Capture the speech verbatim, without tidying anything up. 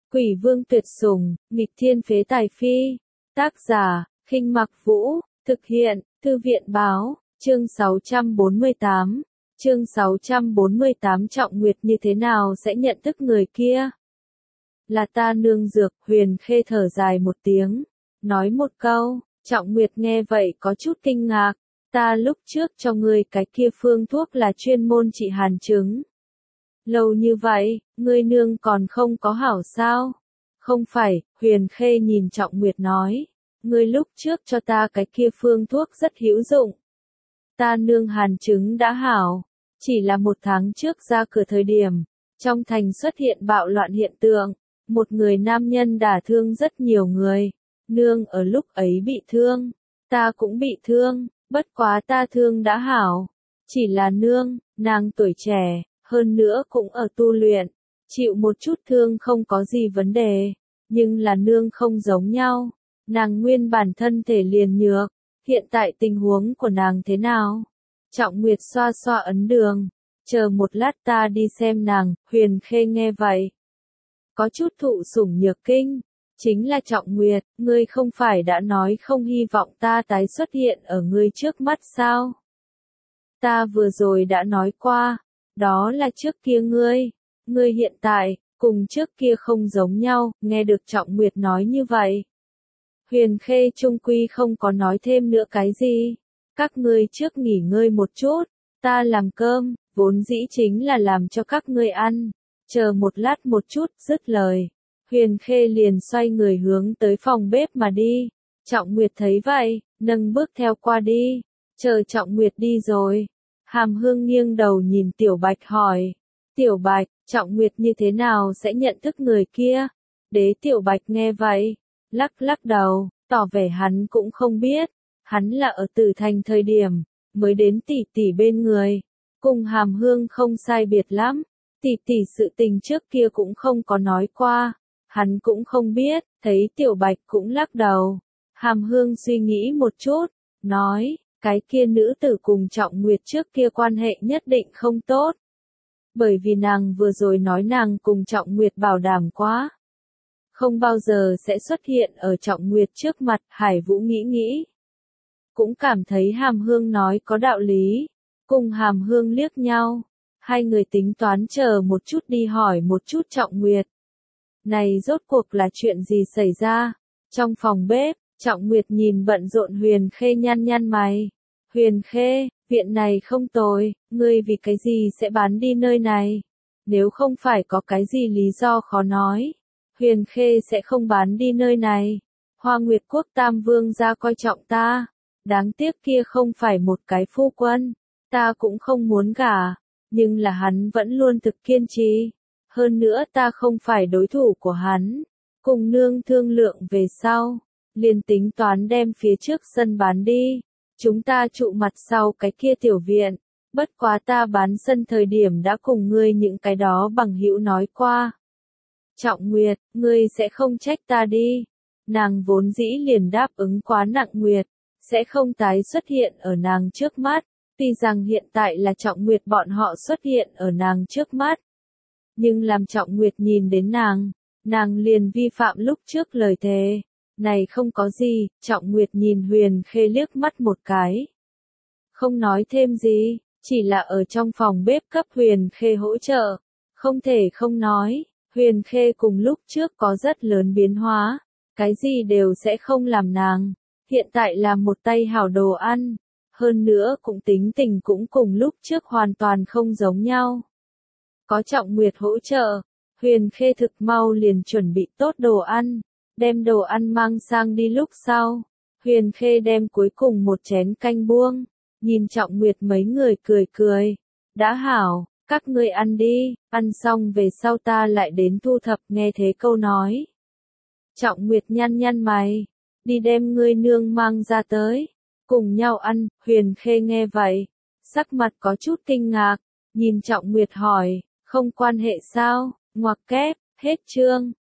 Quỷ vương tuyệt sủng, nghịch thiên phế tài phi. Tác giả, Khinh Mặc Vũ, thực hiện, Thư viện báo, chương sáu trăm bốn mươi tám. Chương sáu trăm bốn mươi tám Trọng Nguyệt như thế nào sẽ nhận thức người kia? Là ta nương dược, Huyền Khê thở dài một tiếng, nói một câu. Trọng Nguyệt nghe vậy có chút kinh ngạc, ta lúc trước cho ngươi cái kia phương thuốc là chuyên môn trị hàn chứng. Lâu như vậy, ngươi nương còn không có hảo sao? Không phải, Huyền Khê nhìn Trọng Nguyệt nói, ngươi lúc trước cho ta cái kia phương thuốc rất hữu dụng. Ta nương hàn chứng đã hảo, chỉ là một tháng trước ra cửa thời điểm, trong thành xuất hiện bạo loạn hiện tượng, một người nam nhân đả thương rất nhiều người, nương ở lúc ấy bị thương, ta cũng bị thương, bất quá ta thương đã hảo, chỉ là nương, nàng tuổi trẻ, hơn nữa cũng ở tu luyện, chịu một chút thương không có gì vấn đề, nhưng là nương không giống nhau, nàng nguyên bản thân thể liền nhược, hiện tại tình huống của nàng thế nào? Trọng Nguyệt xoa xoa ấn đường, chờ một lát ta đi xem nàng. Huyền Khê nghe vậy, có chút thụ sủng nhược kinh, chính là Trọng Nguyệt, ngươi không phải đã nói không hy vọng ta tái xuất hiện ở ngươi trước mắt sao? Ta vừa rồi đã nói qua, đó là trước kia ngươi, ngươi hiện tại, cùng trước kia không giống nhau. Nghe được Trọng Nguyệt nói như vậy, Huyền Khê trung quy không có nói thêm nữa cái gì. Các ngươi trước nghỉ ngơi một chút, ta làm cơm, vốn dĩ chính là làm cho các ngươi ăn, chờ một lát một chút. Dứt lời, Huyền Khê liền xoay người hướng tới phòng bếp mà đi. Trọng Nguyệt thấy vậy, nâng bước theo qua đi, chờ Trọng Nguyệt đi rồi. Hàm Hương nghiêng đầu nhìn Tiểu Bạch hỏi, Tiểu Bạch, Trọng Nguyệt như thế nào sẽ nhận thức người kia? Đế Tiểu Bạch nghe vậy, lắc lắc đầu, tỏ vẻ hắn cũng không biết. Hắn là ở Tử Thành thời điểm, mới đến tỷ tỷ bên người, cùng Hàm Hương không sai biệt lắm, tỷ tỷ sự tình trước kia cũng không có nói qua, hắn cũng không biết. Thấy Tiểu Bạch cũng lắc đầu, Hàm Hương suy nghĩ một chút, nói, cái kia nữ tử cùng Trọng Nguyệt trước kia quan hệ nhất định không tốt, bởi vì nàng vừa rồi nói nàng cùng Trọng Nguyệt bảo đảm quá, không bao giờ sẽ xuất hiện ở Trọng Nguyệt trước mặt. Hải Vũ nghĩ nghĩ, cũng cảm thấy Hàm Hương nói có đạo lý, cùng Hàm Hương liếc nhau, hai người tính toán chờ một chút đi hỏi một chút Trọng Nguyệt. Này rốt cuộc là chuyện gì xảy ra? Trong phòng bếp, Trọng Nguyệt nhìn bận rộn Huyền Khê nhăn nhăn mày. Huyền Khê, viện này không tồi, ngươi vì cái gì sẽ bán đi nơi này? Nếu không phải có cái gì lý do khó nói, Huyền Khê sẽ không bán đi nơi này. Hoa Nguyệt Quốc Tam Vương gia coi trọng ta, đáng tiếc kia không phải một cái phu quân, ta cũng không muốn gả, nhưng là hắn vẫn luôn thực kiên trì. Hơn nữa ta không phải đối thủ của hắn, cùng nương thương lượng về sau, liền tính toán đem phía trước sân bán đi, chúng ta trụ mặt sau cái kia tiểu viện. Bất quá ta bán sân thời điểm đã cùng ngươi những cái đó bằng hữu nói qua. Trọng Nguyệt, ngươi sẽ không trách ta đi. Nàng vốn dĩ liền đáp ứng quá nặng Nguyệt, sẽ không tái xuất hiện ở nàng trước mắt. Tuy rằng hiện tại là Trọng Nguyệt bọn họ xuất hiện ở nàng trước mắt, nhưng làm Trọng Nguyệt nhìn đến nàng, nàng liền vi phạm lúc trước lời thề. Này không có gì. Trọng Nguyệt nhìn Huyền Khê liếc mắt một cái, không nói thêm gì, chỉ là ở trong phòng bếp cấp Huyền Khê hỗ trợ. Không thể không nói, Huyền Khê cùng lúc trước có rất lớn biến hóa, cái gì đều sẽ không làm nàng, hiện tại làm một tay hảo đồ ăn, hơn nữa cũng tính tình cũng cùng lúc trước hoàn toàn không giống nhau. Có Trọng Nguyệt hỗ trợ, Huyền Khê thực mau liền chuẩn bị tốt đồ ăn, đem đồ ăn mang sang đi. Lúc sau, Huyền Khê đem cuối cùng một chén canh buông, nhìn Trọng Nguyệt mấy người cười cười, đã hảo, các ngươi ăn đi, ăn xong về sau ta lại đến thu thập. Nghe thế câu nói, Trọng Nguyệt nhăn nhăn mày, đi đem ngươi nương mang ra tới, cùng nhau ăn. Huyền Khê nghe vậy, sắc mặt có chút kinh ngạc, nhìn Trọng Nguyệt hỏi, không quan hệ sao? Ngoặc kép, hết chương.